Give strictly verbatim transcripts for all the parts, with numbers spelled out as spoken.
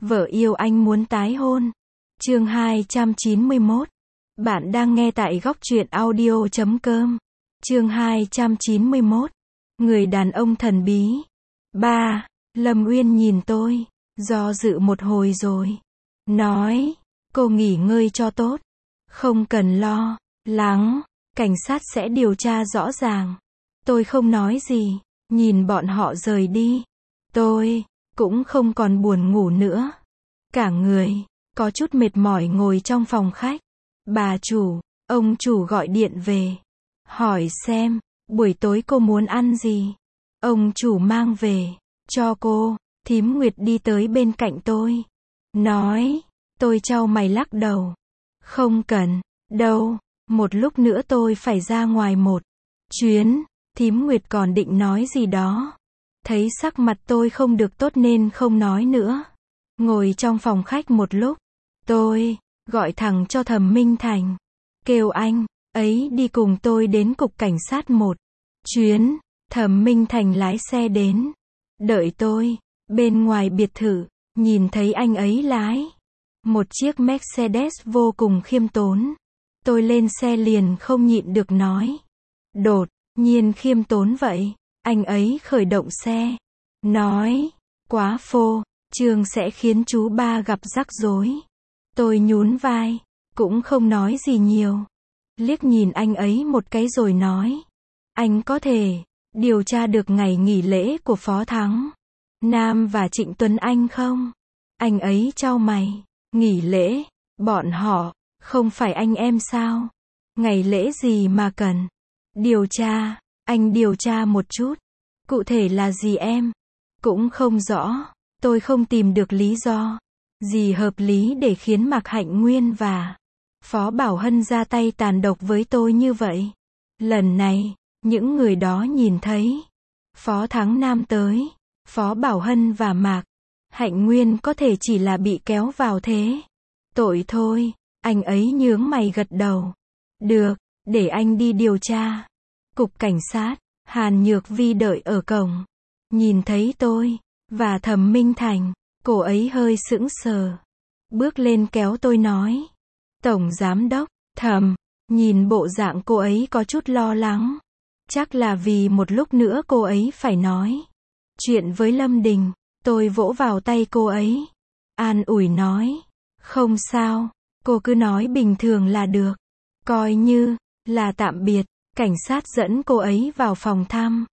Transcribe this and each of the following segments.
Vợ yêu anh muốn tái hôn. Chương hai trăm chín mươi mốt. Bạn đang nghe tại góc truyện audio chấm com. Chương hai trăm chín mươi mốt. Người đàn ông thần bí. ba. Lâm Uyên nhìn tôi, do dự một hồi rồi nói, cô nghỉ ngơi cho tốt, không cần lo lắng, cảnh sát sẽ điều tra rõ ràng. Tôi không nói gì, nhìn bọn họ rời đi. Tôi cũng không còn buồn ngủ nữa. Cả người có chút mệt mỏi ngồi trong phòng khách. Bà chủ, ông chủ gọi điện về, hỏi xem buổi tối cô muốn ăn gì. Ông chủ mang về cho cô. Thím Nguyệt đi tới bên cạnh tôi, nói. Tôi chau mày lắc đầu. Không cần đâu, một lúc nữa tôi phải ra ngoài một chuyến. Thím Nguyệt còn định nói gì đó, thấy sắc mặt tôi không được tốt nên không nói nữa. Ngồi trong phòng khách một lúc, tôi gọi thẳng cho Thẩm Minh Thành, kêu anh ấy đi cùng tôi đến cục cảnh sát một chuyến. Thẩm Minh Thành lái xe đến, đợi tôi bên ngoài biệt thự. Nhìn thấy anh ấy lái một chiếc Mercedes vô cùng khiêm tốn, tôi lên xe liền không nhịn được nói. Đột nhiên khiêm tốn vậy. Anh ấy khởi động xe, nói, quá phô trương sẽ khiến chú ba gặp rắc rối. Tôi nhún vai, cũng không nói gì nhiều. Liếc nhìn anh ấy một cái rồi nói, anh có thể điều tra được ngày nghỉ lễ của Phó Thắng Nam và Trịnh Tuấn Anh không? Anh ấy chau mày, nghỉ lễ, bọn họ không phải anh em sao? Ngày lễ gì mà cần điều tra? Anh điều tra một chút, cụ thể là gì em cũng không rõ. Tôi không tìm được lý do gì hợp lý để khiến Mạc Hạnh Nguyên và Phó Bảo Hân ra tay tàn độc với tôi như vậy. Lần này, những người đó nhìn thấy Phó Thắng Nam tới, Phó Bảo Hân và Mạc Hạnh Nguyên có thể chỉ là bị kéo vào thế tội thôi. Anh ấy nhướng mày gật đầu. Được, để anh đi điều tra. Cục cảnh sát, Hàn Nhược Vi đợi ở cổng. Nhìn thấy tôi và Thẩm Minh Thành, cô ấy hơi sững sờ. Bước lên kéo tôi nói. Tổng Giám đốc, Thẩm, nhìn bộ dạng cô ấy có chút lo lắng. Chắc là vì một lúc nữa cô ấy phải nói chuyện với Lâm Đình. Tôi vỗ vào tay cô ấy, an ủi nói. Không sao, cô cứ nói bình thường là được. Coi như là tạm biệt. Cảnh sát dẫn cô ấy vào phòng thăm.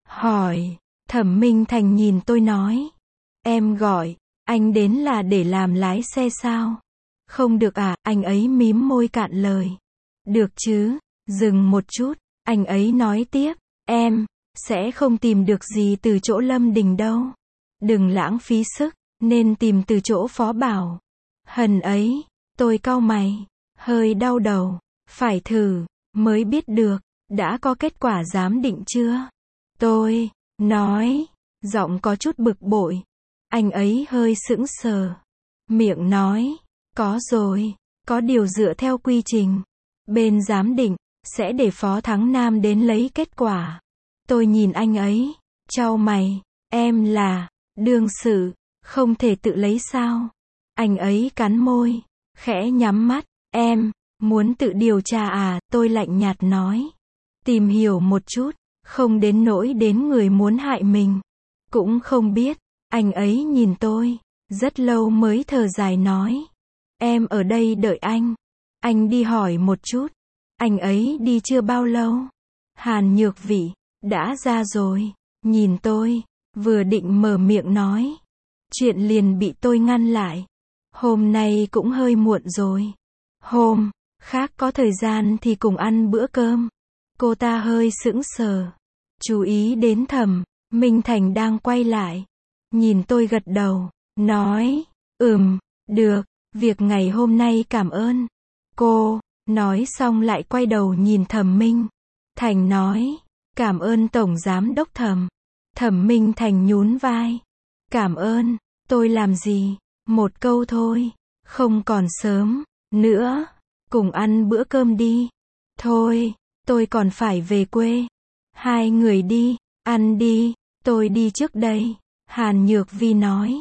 Hỏi, Thẩm Minh Thành nhìn tôi nói. Em gọi anh đến là để làm lái xe sao? Không được à? Anh ấy mím môi cạn lời. Được chứ? Dừng một chút, anh ấy nói tiếp. Em sẽ không tìm được gì từ chỗ Lâm Đình đâu. Đừng lãng phí sức, nên tìm từ chỗ Phó Bảo Hân ấy. Tôi cau mày, hơi đau đầu. Phải thử mới biết được. Đã có kết quả giám định chưa? Tôi nói, giọng có chút bực bội. Anh ấy hơi sững sờ, miệng nói, có rồi, có điều dựa theo quy trình, bên giám định sẽ để Phó Thắng Nam đến lấy kết quả. Tôi nhìn anh ấy, chau mày. Em là đương sự, không thể tự lấy sao? Anh ấy cắn môi, khẽ nhắm mắt. Em muốn tự điều tra à? Tôi lạnh nhạt nói. Tìm hiểu một chút, không đến nỗi đến người muốn hại mình. Cũng không biết. Anh ấy nhìn tôi rất lâu mới thở dài nói. Em ở đây đợi anh. Anh đi hỏi một chút. Anh ấy đi chưa bao lâu. Hàn Nhược Vi đã ra rồi. Nhìn tôi, vừa định mở miệng nói chuyện liền bị tôi ngăn lại. Hôm nay cũng hơi muộn rồi. Hôm khác có thời gian thì cùng ăn bữa cơm. Cô ta hơi sững sờ, chú ý đến Thẩm Minh Thành đang quay lại. Nhìn tôi gật đầu, nói, ừm, được, việc ngày hôm nay cảm ơn cô. Nói xong lại quay đầu nhìn Thẩm Minh Thành nói, cảm ơn Tổng Giám đốc Thẩm. Thẩm Minh Thành nhún vai. Cảm ơn, tôi làm gì? Một câu thôi, không còn sớm nữa, cùng ăn bữa cơm đi. Thôi, tôi còn phải về quê. Hai người đi, ăn đi, tôi đi trước đây. Hàn Nhược Vi nói.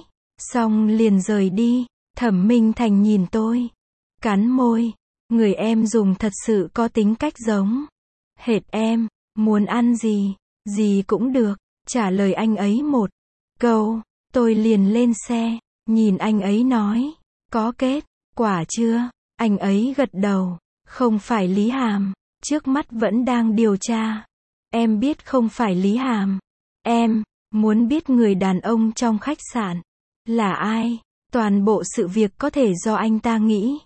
Xong liền rời đi. Thẩm Minh Thành nhìn tôi, cắn môi, người em dùng thật sự có tính cách giống hệt em, muốn ăn gì, gì cũng được, trả lời anh ấy một câu, tôi liền lên xe, nhìn anh ấy nói, có kết quả chưa? Anh ấy gật đầu, không phải Lý Hàm, trước mắt vẫn đang điều tra. Em biết không phải Lý Hàm. Em muốn biết người đàn ông trong khách sạn là ai. Toàn bộ sự việc có thể do anh ta nghĩ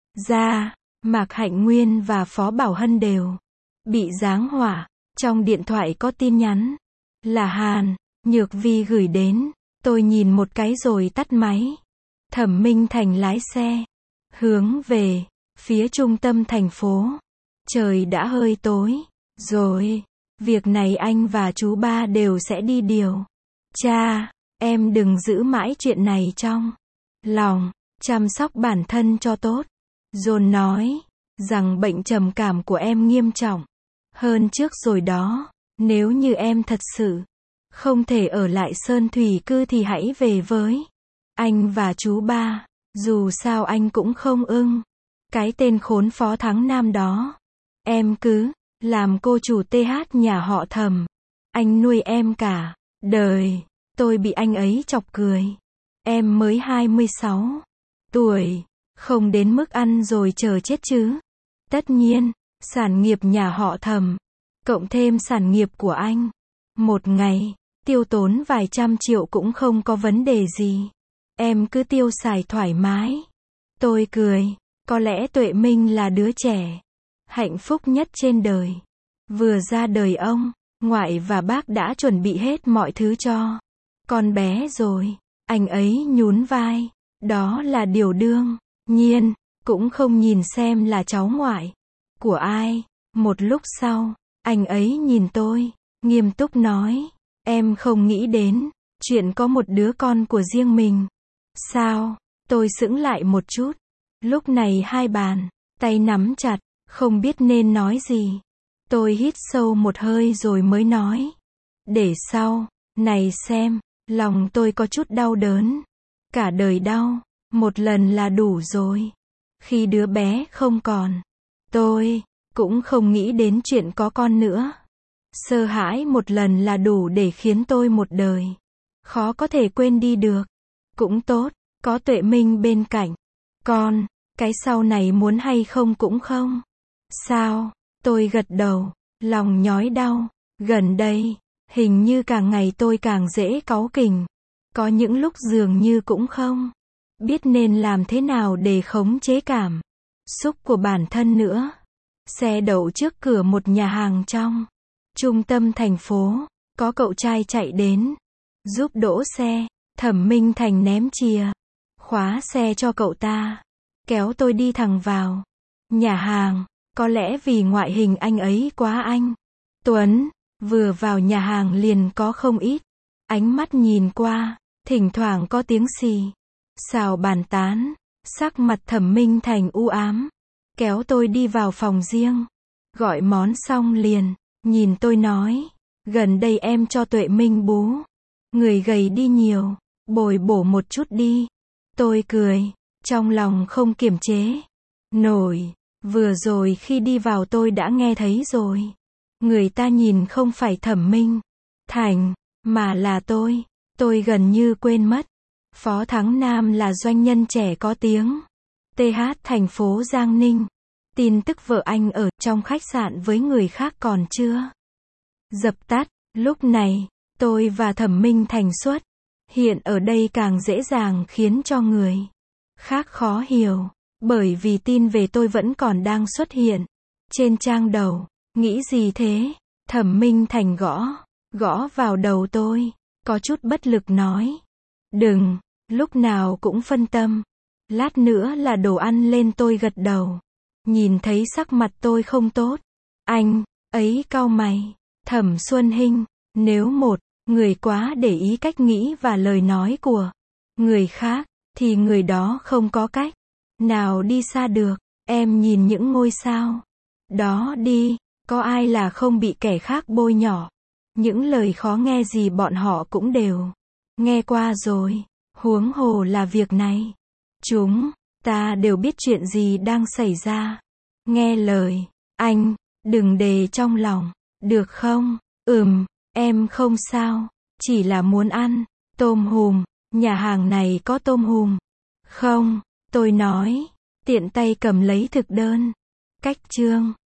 ra. Mạc Hạnh Nguyên và Phó Bảo Hân đều bị giáng hỏa. Trong điện thoại có tin nhắn là Hàn Nhược Vi gửi đến. Tôi nhìn một cái rồi tắt máy. Thẩm Minh Thành lái xe hướng về phía trung tâm thành phố. Trời đã hơi tối rồi. Việc này anh và chú ba đều sẽ đi điều tra. Em đừng giữ mãi chuyện này trong lòng, chăm sóc bản thân cho tốt. John nói rằng bệnh trầm cảm của em nghiêm trọng hơn trước rồi đó. Nếu như em thật sự không thể ở lại Sơn Thủy Cư thì hãy về với anh và chú ba. Dù sao anh cũng không ưng cái tên khốn Phó Thắng Nam đó. Em cứ làm cô chủ tê hát nhà họ Thẩm. Anh nuôi em cả đời. Tôi bị anh ấy chọc cười. Em mới hai mươi sáu tuổi, không đến mức ăn rồi chờ chết chứ. Tất nhiên, sản nghiệp nhà họ Thẩm, cộng thêm sản nghiệp của anh, một ngày tiêu tốn vài trăm triệu cũng không có vấn đề gì. Em cứ tiêu xài thoải mái. Tôi cười, có lẽ Tuệ Minh là đứa trẻ hạnh phúc nhất trên đời. Vừa ra đời ông ngoại và bác đã chuẩn bị hết mọi thứ cho con bé rồi. Anh ấy nhún vai, đó là điều đương nhiên, cũng không nhìn xem là cháu ngoại của ai. Một lúc sau, anh ấy nhìn tôi, nghiêm túc nói, em không nghĩ đến chuyện có một đứa con của riêng mình sao? Tôi sững lại một chút. Lúc này hai bàn tay nắm chặt, không biết nên nói gì. Tôi hít sâu một hơi rồi mới nói, để sau này xem. Lòng tôi có chút đau đớn. Cả đời đau một lần là đủ rồi. Khi đứa bé không còn, tôi cũng không nghĩ đến chuyện có con nữa. Sợ hãi một lần là đủ để khiến tôi một đời khó có thể quên đi được. Cũng tốt, có Tuệ Minh bên cạnh. Con, cái sau này muốn hay không cũng không sao. Tôi gật đầu, lòng nhói đau. Gần đây, hình như càng ngày tôi càng dễ cáu kỉnh. Có những lúc dường như cũng không biết nên làm thế nào để khống chế cảm xúc của bản thân nữa. Xe đậu trước cửa một nhà hàng trong trung tâm thành phố. Có cậu trai chạy đến giúp đỗ xe. Thẩm Minh Thành ném chìa khóa xe cho cậu ta, kéo tôi đi thẳng vào nhà hàng. Có lẽ vì ngoại hình anh ấy quá anh tuấn. Vừa vào nhà hàng liền có không ít ánh mắt nhìn qua, thỉnh thoảng có tiếng xì xào bàn tán. Sắc mặt Thẩm Minh Thành u ám, kéo tôi đi vào phòng riêng. Gọi món xong liền nhìn tôi nói, gần đây em cho Tuệ Minh bú, người gầy đi nhiều, bồi bổ một chút đi. Tôi cười, trong lòng không kiềm chế nổi. Vừa rồi khi đi vào tôi đã nghe thấy rồi. Người ta nhìn không phải Thẩm Minh Thành, mà là tôi. Tôi gần như quên mất. Phó Thắng Nam là doanh nhân trẻ có tiếng. tê hát thành phố Giang Ninh. Tin tức vợ anh ở trong khách sạn với người khác còn chưa dập tắt. Lúc này, tôi và Thẩm Minh Thành xuất hiện ở đây càng dễ dàng khiến cho người khác khó hiểu. Bởi vì tin về tôi vẫn còn đang xuất hiện trên trang đầu. Nghĩ gì thế? Thẩm Minh Thành gõ, gõ vào đầu tôi, có chút bất lực nói. Đừng, lúc nào cũng phân tâm. Lát nữa là đồ ăn lên. Tôi gật đầu. Nhìn thấy sắc mặt tôi không tốt. Anh ấy cau mày. Thẩm Xuân Hinh, nếu một người quá để ý cách nghĩ và lời nói của người khác, thì người đó không có cách nào đi xa được. Em nhìn những ngôi sao đó đi. Có ai là không bị kẻ khác bôi nhọ? Những lời khó nghe gì bọn họ cũng đều nghe qua rồi. Huống hồ là việc này. Chúng ta đều biết chuyện gì đang xảy ra. Nghe lời anh, đừng để trong lòng, được không? Ừm, em không sao, chỉ là muốn ăn tôm hùm, nhà hàng này có tôm hùm. Không, tôi nói, tiện tay cầm lấy thực đơn. Cách chương